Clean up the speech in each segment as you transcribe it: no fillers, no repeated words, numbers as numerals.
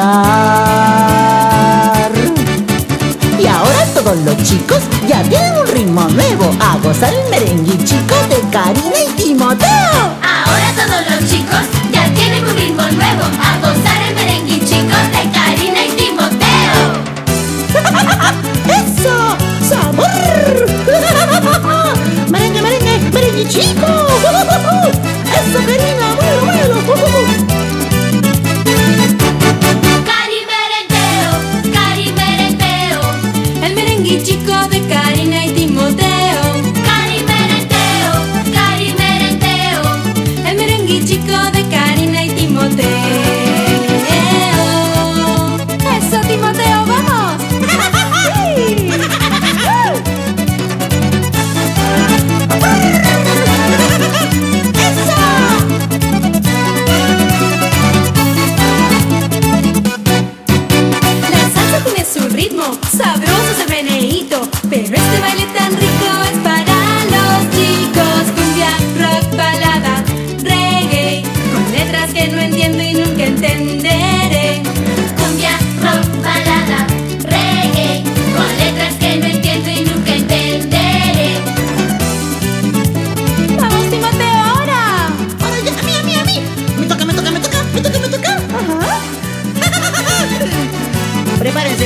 gozar. Y ahora todos los chicos ya tienen un ritmo nuevo. A gozar el merengue chico de Karina y Timoteo. Ahora todos los chicos ya tienen un ritmo nuevo. A gozar el merengue chico de Karina y Timoteo. ¡Eso! ¡Sabor! ¡Merengue, merengue, merengue chico! ¡Eso, Karina! ¡Bueno, bueno! Cari merendeo, el merengue chico de Karina y Timoteo. Cari merendeo, el merengue chico de Karina y Timoteo. ¡Eso, Timoteo, vamos! Sabroso ese meneíto, pero este baile tan rico es para los chicos. Cumbia, rock, balada, reggae, con letras que no entiendo y nunca entenderé. Cumbia, rock, balada, reggae, con letras que no entiendo y nunca entenderé. ¡Vamos, Timoteo, ahora! ¡Ahora ya! ¡A mí! ¡Me toca! Ajá. ¡Prepárense!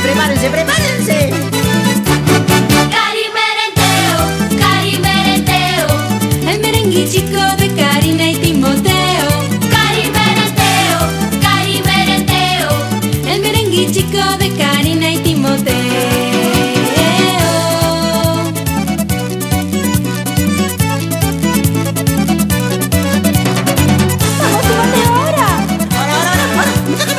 Cari merendeo, el merengue chico de Karina y Timoteo. Cari merendeo, el merengue chico de Karina y Timoteo. ¡Vamos, Timoteo, ahora! ¡Ahora! ¡Me toca!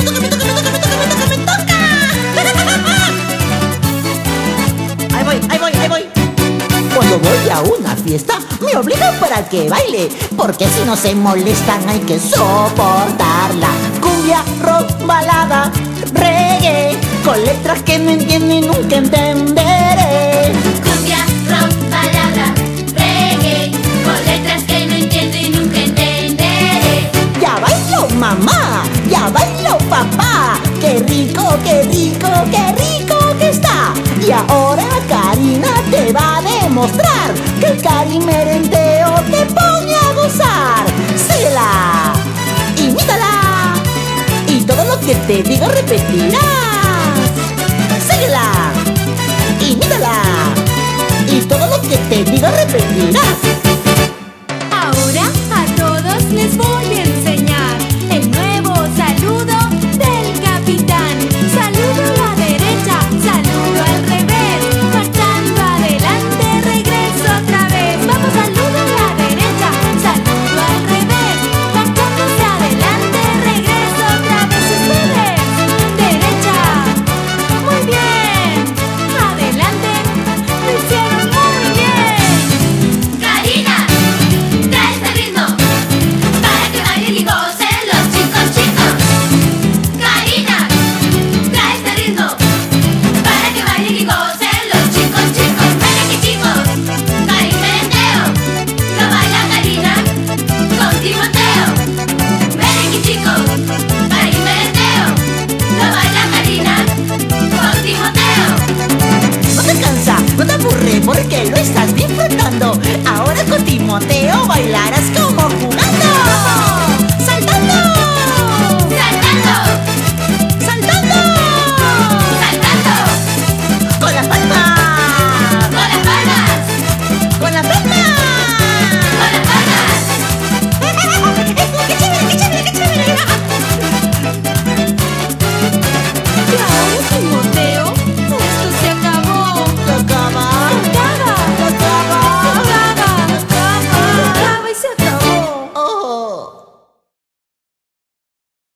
Ahí voy. Cuando voy a una fiesta me obligan para que baile, porque si no se molestan hay que soportarla. Cumbia, rock, balada, reggae, con letras que no entiendo y nunca entenderé. Cumbia, rock, balada, reggae, con letras que no entiendo y nunca entenderé. Ya bailó mamá, ya bailó papá, qué rico que está. Y ahora Karina te va a demostrar que el Cari merendeo te pone a gozar. Síguela, imítala, y todo lo que te diga repetirás. Síguela, imítala, y todo lo que te diga repetirás. Ahora a todos les voy a enseñar el nuevo saludo del capitán. Saludo a la derecha, saludo al revés, marchando adelante, regreso otra vez. Vamos, saludo a la derecha, saludo al revés, marchando hacia adelante, regreso otra vez. Ustedes, derecha, muy bien, adelante, lo hicieron muy bien. Karina, trae este ritmo para que bailen y gocen los chicos. Karina, trae este ritmo para que bailen y gocen los chicos. Merengue chicos, Cari merendeo, lo baila Karina con Timoteo. Merengue chicos, Cari merendeo, lo baila Karina con Timoteo. No te cansa, no te aburre porque lo estás disfrutando. Ahora con Timoteo bailarás con